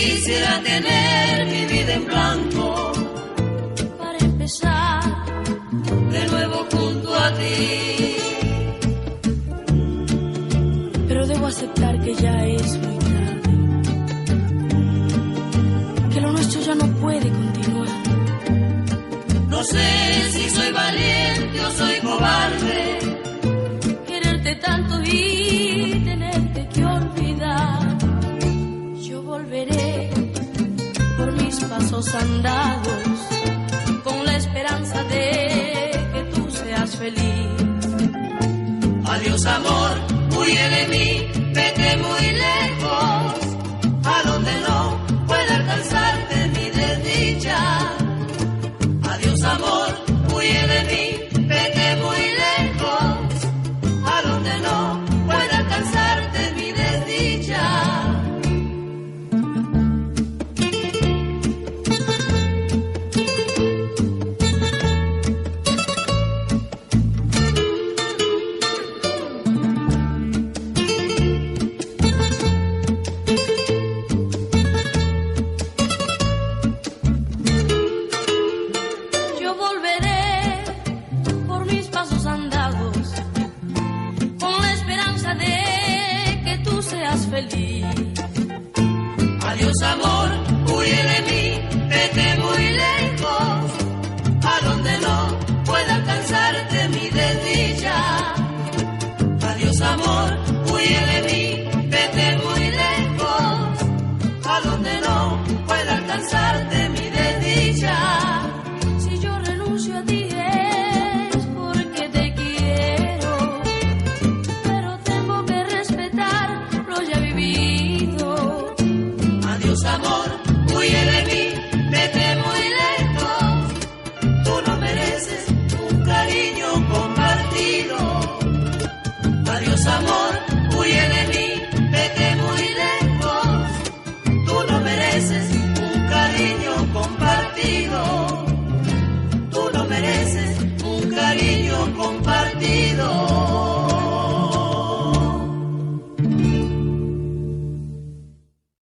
Quisiera tener mi vida en blanco para empezar de nuevo junto a ti. Pero debo aceptar que ya es muy tarde, que lo nuestro ya no puede continuar. No sé si soy valiente o soy cobarde, quererte tanto y tenerte que olvidar. Yo volveré por mis pasos andados, con la esperanza de que tú seas feliz. Adiós amor, huye de mí, vete muy lejos, a donde no pueda alcanzarte mi desdicha. Adiós amor, huye de mí, vete muy lejos, a donde no pueda alcanzarte mi desdicha. Feliz. Adiós amor.